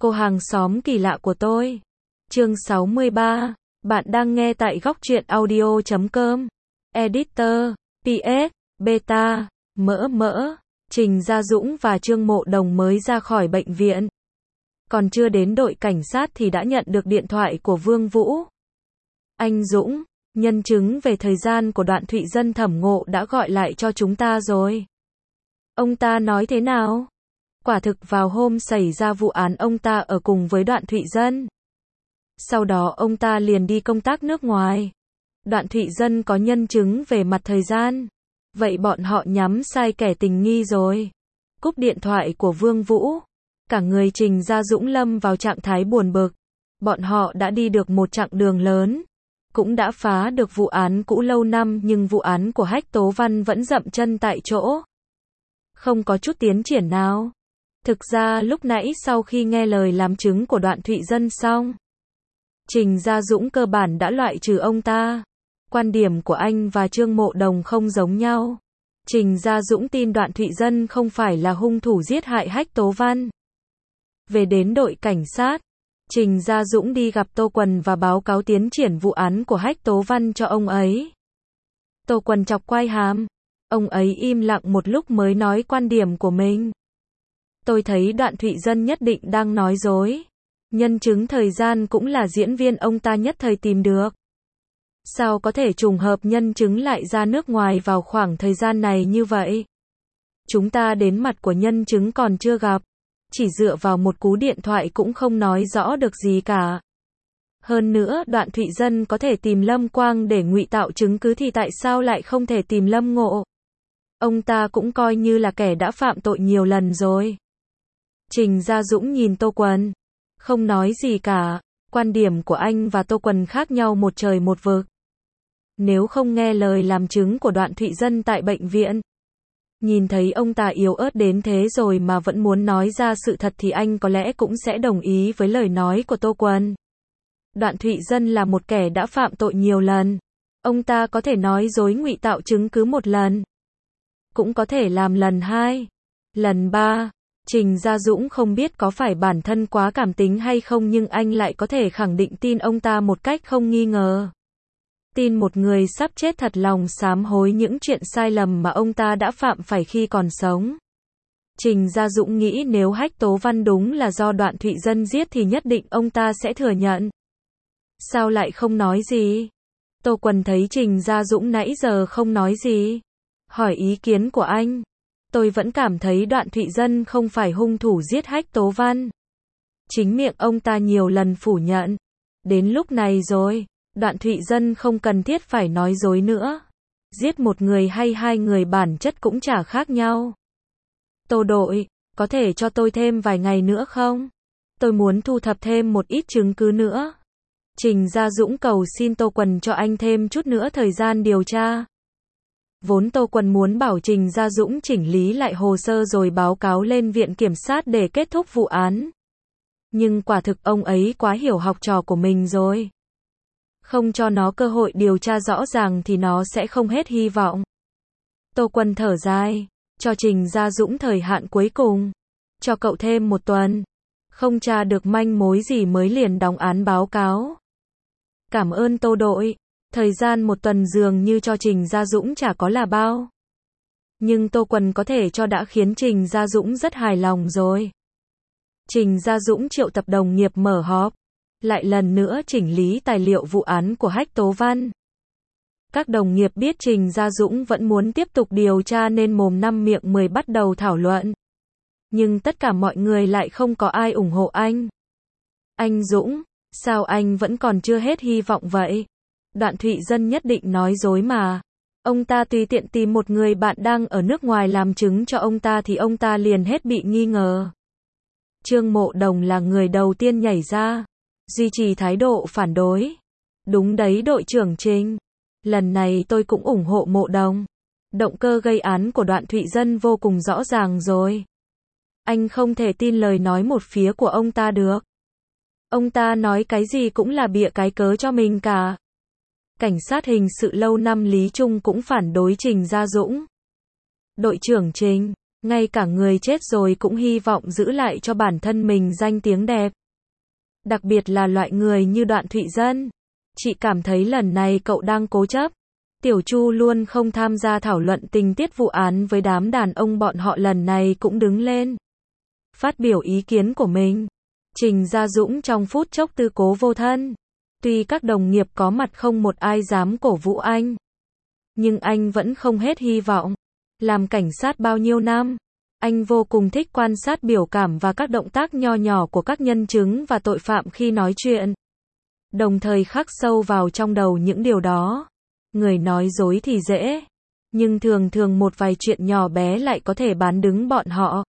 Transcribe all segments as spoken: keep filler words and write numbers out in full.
Cô hàng xóm kỳ lạ của tôi. Chương sáu mươi ba. Bạn đang nghe tại góc truyện audio chấm com. Editor, pê ét, Beta, mỡ mỡ. Trình Gia Dũng và Trương Mộ Đồng mới ra khỏi bệnh viện. Còn chưa đến đội cảnh sát thì đã nhận được điện thoại của Vương Vũ. Anh Dũng, nhân chứng về thời gian của Đoạn Thụy Dân Thẩm Ngộ đã gọi lại cho chúng ta rồi. Ông ta nói thế nào? Quả thực vào hôm xảy ra vụ án ông ta ở cùng với Đoạn Thụy Dân. Sau đó ông ta liền đi công tác nước ngoài. Đoạn Thụy Dân có nhân chứng về mặt thời gian. Vậy bọn họ nhắm sai kẻ tình nghi rồi. Cúp điện thoại của Vương Vũ. Cả người Trình Gia Dũng lâm vào trạng thái buồn bực. Bọn họ đã đi được một chặng đường lớn. Cũng đã phá được vụ án cũ lâu năm nhưng vụ án của Hách Tố Văn vẫn dậm chân tại chỗ. Không có chút tiến triển nào. Thực ra lúc nãy sau khi nghe lời làm chứng của Đoạn Thụy Dân xong, Trình Gia Dũng cơ bản đã loại trừ ông ta. Quan điểm của anh và Trương Mộ Đồng không giống nhau. Trình Gia Dũng tin Đoạn Thụy Dân không phải là hung thủ giết hại Hách Tố Văn. Về đến đội cảnh sát, Trình Gia Dũng đi gặp Tô Quần và báo cáo tiến triển vụ án của Hách Tố Văn cho ông ấy. Tô Quần chọc quai hàm. Ông ấy im lặng một lúc mới nói quan điểm của mình. Tôi thấy Đoạn Thụy Dân nhất định đang nói dối. Nhân chứng thời gian cũng là diễn viên ông ta nhất thời tìm được. Sao có thể trùng hợp nhân chứng lại ra nước ngoài vào khoảng thời gian này như vậy? Chúng ta đến mặt của nhân chứng còn chưa gặp. Chỉ dựa vào một cú điện thoại cũng không nói rõ được gì cả. Hơn nữa, Đoạn Thụy Dân có thể tìm Lâm Quang để ngụy tạo chứng cứ thì tại sao lại không thể tìm Lâm Ngộ? Ông ta cũng coi như là kẻ đã phạm tội nhiều lần rồi. Trình Gia Dũng nhìn Tô Quần. Không nói gì cả. Quan điểm của anh và Tô Quần khác nhau một trời một vực. Nếu không nghe lời làm chứng của Đoạn Thụy Dân tại bệnh viện, nhìn thấy ông ta yếu ớt đến thế rồi mà vẫn muốn nói ra sự thật thì anh có lẽ cũng sẽ đồng ý với lời nói của Tô Quần. Đoạn Thụy Dân là một kẻ đã phạm tội nhiều lần. Ông ta có thể nói dối ngụy tạo chứng cứ một lần. Cũng có thể làm lần hai, lần ba. Trình Gia Dũng không biết có phải bản thân quá cảm tính hay không nhưng anh lại có thể khẳng định tin ông ta một cách không nghi ngờ. Tin một người sắp chết thật lòng sám hối những chuyện sai lầm mà ông ta đã phạm phải khi còn sống. Trình Gia Dũng nghĩ nếu Hách Tố Văn đúng là do Đoạn Thụy Dân giết thì nhất định ông ta sẽ thừa nhận. Sao lại không nói gì? Tô Quần thấy Trình Gia Dũng nãy giờ không nói gì. Hỏi ý kiến của anh. Tôi vẫn cảm thấy Đoạn Thụy Dân không phải hung thủ giết Hách Tố Văn. Chính miệng ông ta nhiều lần phủ nhận. Đến lúc này rồi, Đoạn Thụy Dân không cần thiết phải nói dối nữa. Giết một người hay hai người bản chất cũng chả khác nhau. Tô đội, có thể cho tôi thêm vài ngày nữa không? Tôi muốn thu thập thêm một ít chứng cứ nữa. Trình Gia Dũng cầu xin Tô Quần cho anh thêm chút nữa thời gian điều tra. Vốn Tô Quần muốn bảo Trình Gia Dũng chỉnh lý lại hồ sơ rồi báo cáo lên viện kiểm sát để kết thúc vụ án. Nhưng quả thực ông ấy quá hiểu học trò của mình rồi. Không cho nó cơ hội điều tra rõ ràng thì nó sẽ không hết hy vọng. Tô Quần thở dài, cho Trình Gia Dũng thời hạn cuối cùng. Cho cậu thêm một tuần. Không tra được manh mối gì mới liền đóng án báo cáo. Cảm ơn Tô đội. Thời gian một tuần dường như cho Trình Gia Dũng chả có là bao. Nhưng Tô Quần có thể cho đã khiến Trình Gia Dũng rất hài lòng rồi. Trình Gia Dũng triệu tập đồng nghiệp mở họp. Lại lần nữa chỉnh lý tài liệu vụ án của Hách Tố Văn. Các đồng nghiệp biết Trình Gia Dũng vẫn muốn tiếp tục điều tra nên mồm năm miệng mười bắt đầu thảo luận. Nhưng tất cả mọi người lại không có ai ủng hộ anh. Anh Dũng, sao anh vẫn còn chưa hết hy vọng vậy? Đoạn Thụy Dân nhất định nói dối mà. Ông ta tùy tiện tìm một người bạn đang ở nước ngoài làm chứng cho ông ta thì ông ta liền hết bị nghi ngờ. Trương Mộ Đồng là người đầu tiên nhảy ra, duy trì thái độ phản đối. Đúng đấy đội trưởng Trình. Lần này tôi cũng ủng hộ Mộ Đồng. Động cơ gây án của Đoạn Thụy Dân vô cùng rõ ràng rồi. Anh không thể tin lời nói một phía của ông ta được. Ông ta nói cái gì cũng là bịa cái cớ cho mình cả. Cảnh sát hình sự lâu năm Lý Trung cũng phản đối Trình Gia Dũng. Đội trưởng Trình, Ngay cả người chết rồi cũng hy vọng giữ lại cho bản thân mình danh tiếng đẹp. Đặc biệt là loại người như Đoạn Thụy Dân. Chị cảm thấy lần này cậu đang cố chấp. Tiểu Chu luôn không tham gia thảo luận tình tiết vụ án với đám đàn ông, bọn họ lần này cũng đứng lên phát biểu ý kiến của mình. Trình Gia Dũng trong phút chốc tư cố vô thân. Tuy các đồng nghiệp có mặt không một ai dám cổ vũ anh, nhưng anh vẫn không hết hy vọng. Làm cảnh sát bao nhiêu năm, anh vô cùng thích quan sát biểu cảm và các động tác nho nhỏ của các nhân chứng và tội phạm khi nói chuyện, đồng thời khắc sâu vào trong đầu những điều đó. Người nói dối thì dễ, nhưng thường thường một vài chuyện nhỏ bé lại có thể bán đứng bọn họ.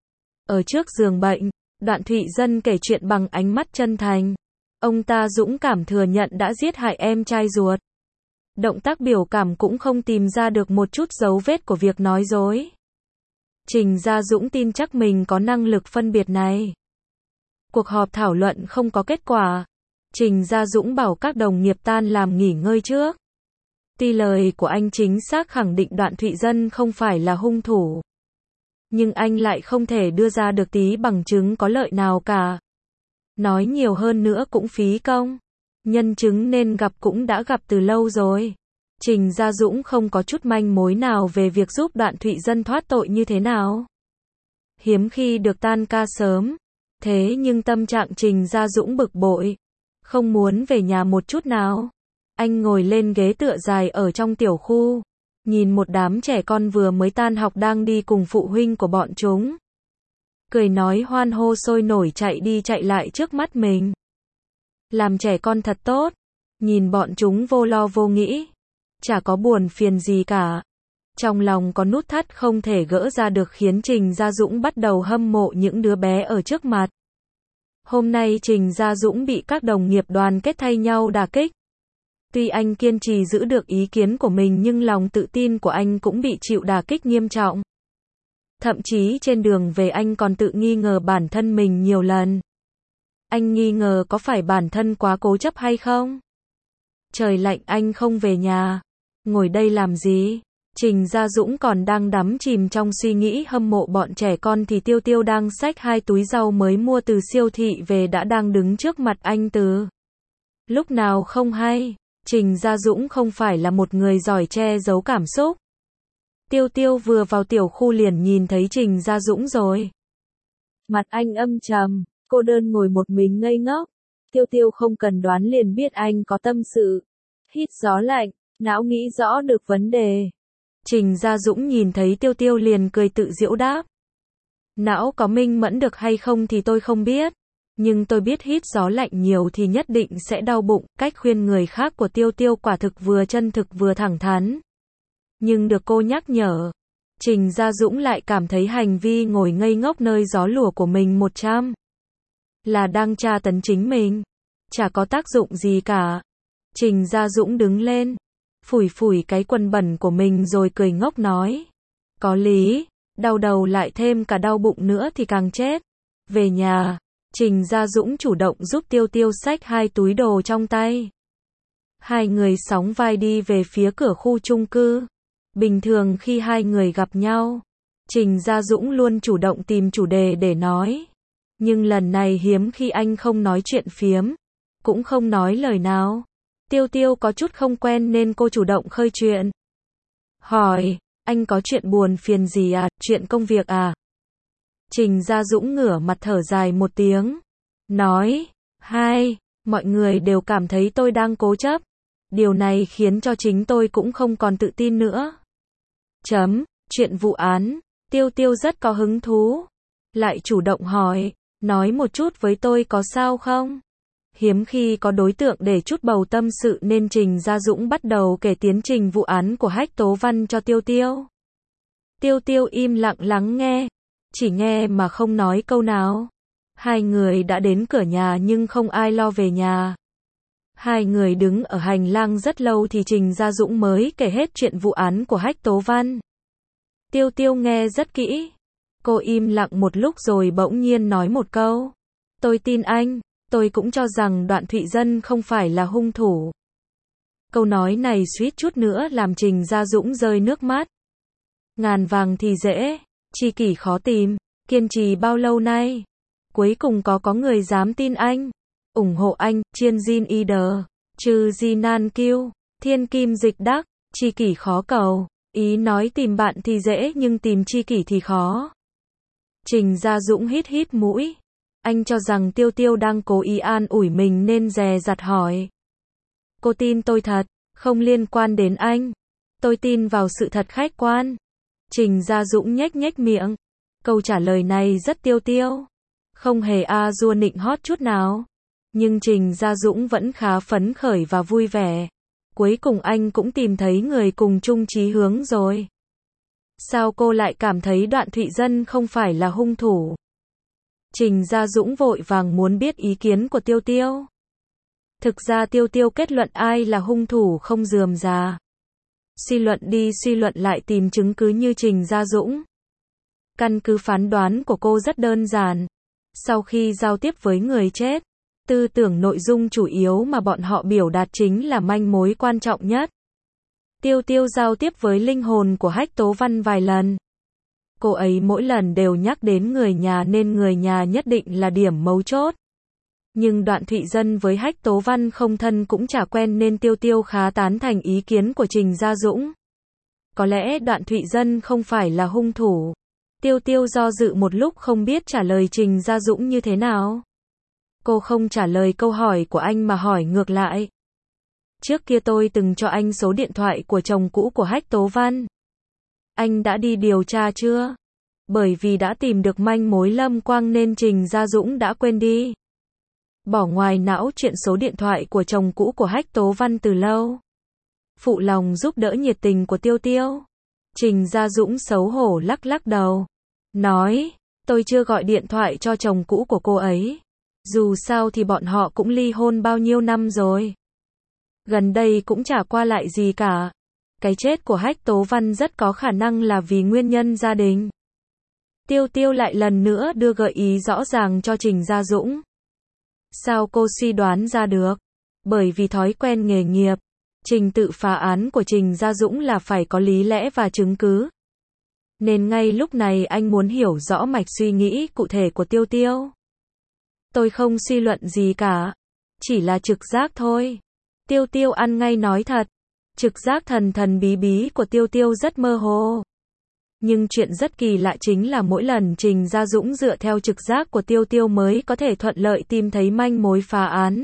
Ở trước giường bệnh, Đoạn Thụy Dân kể chuyện bằng ánh mắt chân thành. Ông ta dũng cảm thừa nhận đã giết hại em trai ruột. Động tác biểu cảm cũng không tìm ra được một chút dấu vết của việc nói dối. Trình Gia Dũng tin chắc mình có năng lực phân biệt này. Cuộc họp thảo luận không có kết quả. Trình Gia Dũng bảo các đồng nghiệp tan làm nghỉ ngơi trước. Tuy lời của anh chính xác khẳng định Đoạn Thụy Dân không phải là hung thủ, nhưng anh lại không thể đưa ra được tí bằng chứng có lợi nào cả. Nói nhiều hơn nữa cũng phí công. Nhân chứng nên gặp cũng đã gặp từ lâu rồi. Trình Gia Dũng không có chút manh mối nào về việc giúp Đoạn Thụy Dân thoát tội như thế nào. Hiếm khi được tan ca sớm. Thế nhưng tâm trạng Trình Gia Dũng bực bội, không muốn về nhà một chút nào. Anh ngồi lên ghế tựa dài ở trong tiểu khu, nhìn một đám trẻ con vừa mới tan học đang đi cùng phụ huynh của bọn chúng, cười nói hoan hô sôi nổi chạy đi chạy lại trước mắt mình. Làm trẻ con thật tốt, nhìn bọn chúng vô lo vô nghĩ, chả có buồn phiền gì cả. Trong lòng có nút thắt không thể gỡ ra được khiến Trình Gia Dũng bắt đầu hâm mộ những đứa bé ở trước mặt. Hôm nay Trình Gia Dũng bị các đồng nghiệp đoàn kết thay nhau đả kích. Tuy anh kiên trì giữ được ý kiến của mình nhưng lòng tự tin của anh cũng bị chịu đả kích nghiêm trọng. Thậm chí trên đường về anh còn tự nghi ngờ bản thân mình nhiều lần. Anh nghi ngờ có phải bản thân quá cố chấp hay không? Trời lạnh anh không về nhà. Ngồi đây làm gì? Trình Gia Dũng còn đang đắm chìm trong suy nghĩ hâm mộ bọn trẻ con thì Tiêu Tiêu đang xách hai túi rau mới mua từ siêu thị về đã đang đứng trước mặt anh từ lúc nào không hay. Trình Gia Dũng không phải là một người giỏi che giấu cảm xúc. Tiêu Tiêu vừa vào tiểu khu liền nhìn thấy Trình Gia Dũng rồi. Mặt anh âm trầm, cô đơn ngồi một mình ngây ngốc. Tiêu Tiêu không cần đoán liền biết anh có tâm sự. Hít gió lạnh, não nghĩ rõ được vấn đề. Trình Gia Dũng nhìn thấy Tiêu Tiêu liền cười tự giễu đáp. Não có minh mẫn được hay không thì tôi không biết. Nhưng tôi biết hít gió lạnh nhiều thì nhất định sẽ đau bụng. Cách khuyên người khác của Tiêu Tiêu quả thực vừa chân thực vừa thẳng thắn. Nhưng được cô nhắc nhở, Trình Gia Dũng lại cảm thấy hành vi ngồi ngây ngốc nơi gió lùa của mình một trăm là đang tra tấn chính mình. Chả có tác dụng gì cả. Trình Gia Dũng đứng lên, phủi phủi cái quần bẩn của mình rồi cười ngốc nói. Có lý, đau đầu lại thêm cả đau bụng nữa thì càng chết. Về nhà, Trình Gia Dũng chủ động giúp Tiêu Tiêu xách hai túi đồ trong tay. Hai người sóng vai đi về phía cửa khu chung cư. Bình thường khi hai người gặp nhau, Trình Gia Dũng luôn chủ động tìm chủ đề để nói. Nhưng lần này hiếm khi anh không nói chuyện phiếm, cũng không nói lời nào. Tiêu Tiêu có chút không quen nên cô chủ động khơi chuyện. Hỏi, anh có chuyện buồn phiền gì à, chuyện công việc à? Trình Gia Dũng ngửa mặt thở dài một tiếng. Nói, hai, mọi người đều cảm thấy tôi đang cố chấp. Điều này khiến cho chính tôi cũng không còn tự tin nữa. Chấm, chuyện vụ án, Tiêu Tiêu rất có hứng thú. Lại chủ động hỏi, nói một chút với tôi có sao không? Hiếm khi có đối tượng để chút bầu tâm sự nên Trình Gia Dũng bắt đầu kể tiến trình vụ án của Hách Tố Văn cho Tiêu Tiêu. Tiêu Tiêu im lặng lắng nghe, chỉ nghe mà không nói câu nào. Hai người đã đến cửa nhà nhưng không ai lo về nhà. Hai người đứng ở hành lang rất lâu thì Trình Gia Dũng mới kể hết chuyện vụ án của Hách Tố Văn. Tiêu Tiêu nghe rất kỹ. Cô im lặng một lúc rồi bỗng nhiên nói một câu. Tôi tin anh, tôi cũng cho rằng Đoạn Thụy Dân không phải là hung thủ. Câu nói này suýt chút nữa làm Trình Gia Dũng rơi nước mắt. Ngàn vàng thì dễ, Tri kỷ khó tìm, kiên trì bao lâu nay? Cuối cùng có có người dám tin anh, ủng hộ anh, chiên Jin Ider, trừ Di Nan Kiêu, thiên kim dịch đắc, tri kỷ khó cầu. Ý nói tìm bạn thì dễ nhưng tìm tri kỷ thì khó. Trình Gia Dũng hít hít mũi. Anh cho rằng Tiêu Tiêu đang cố ý an ủi mình nên dè dặt hỏi. Cô tin tôi thật, không liên quan đến anh. Tôi tin vào sự thật khách quan. Trình Gia Dũng nhếch nhếch miệng. Câu trả lời này rất Tiêu Tiêu. Không hề a dua nịnh hót chút nào. Nhưng Trình Gia Dũng vẫn khá phấn khởi và vui vẻ. Cuối cùng anh cũng tìm thấy người cùng chung chí hướng rồi. Sao cô lại cảm thấy Đoạn Thụy Dân không phải là hung thủ? Trình Gia Dũng vội vàng muốn biết ý kiến của Tiêu Tiêu. Thực ra Tiêu Tiêu kết luận ai là hung thủ không rườm rà. Suy luận đi suy luận lại tìm chứng cứ như Trình Gia Dũng. Căn cứ phán đoán của cô rất đơn giản. Sau khi giao tiếp với người chết, tư tưởng nội dung chủ yếu mà bọn họ biểu đạt chính là manh mối quan trọng nhất. Tiêu Tiêu giao tiếp với linh hồn của Hách Tố Văn vài lần. Cô ấy mỗi lần đều nhắc đến người nhà nên người nhà nhất định là điểm mấu chốt. Nhưng Đoạn Thụy Dân với Hách Tố Văn không thân cũng chả quen nên Tiêu Tiêu khá tán thành ý kiến của Trình Gia Dũng. Có lẽ Đoạn Thụy Dân không phải là hung thủ. Tiêu Tiêu do dự một lúc không biết trả lời Trình Gia Dũng như thế nào. Cô không trả lời câu hỏi của anh mà hỏi ngược lại. Trước kia tôi từng cho anh số điện thoại của chồng cũ của Hách Tố Văn. Anh đã đi điều tra chưa? Bởi vì đã tìm được manh mối Lâm Quang nên Trình Gia Dũng đã quên đi. Bỏ ngoài não chuyện số điện thoại của chồng cũ của Hách Tố Văn từ lâu. Phụ lòng giúp đỡ nhiệt tình của Tiêu Tiêu. Trình Gia Dũng xấu hổ lắc lắc đầu. Nói, tôi chưa gọi điện thoại cho chồng cũ của cô ấy. Dù sao thì bọn họ cũng ly hôn bao nhiêu năm rồi. Gần đây cũng chả qua lại gì cả. Cái chết của Hách Tố Văn rất có khả năng là vì nguyên nhân gia đình. Tiêu Tiêu lại lần nữa đưa gợi ý rõ ràng cho Trình Gia Dũng. Sao cô suy đoán ra được? Bởi vì thói quen nghề nghiệp. Trình tự phá án của Trình Gia Dũng là phải có lý lẽ và chứng cứ. Nên ngay lúc này anh muốn hiểu rõ mạch suy nghĩ cụ thể của Tiêu Tiêu. Tôi không suy luận gì cả. Chỉ là trực giác thôi. Tiêu Tiêu ăn ngay nói thật. Trực giác thần thần bí bí của Tiêu Tiêu rất mơ hồ. Nhưng chuyện rất kỳ lạ chính là mỗi lần Trình Gia Dũng dựa theo trực giác của Tiêu Tiêu mới có thể thuận lợi tìm thấy manh mối phá án.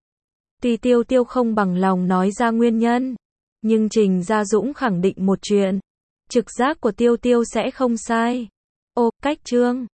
Tuy Tiêu Tiêu không bằng lòng nói ra nguyên nhân, nhưng Trình Gia Dũng khẳng định một chuyện. Trực giác của Tiêu Tiêu sẽ không sai. Ô, cách chương.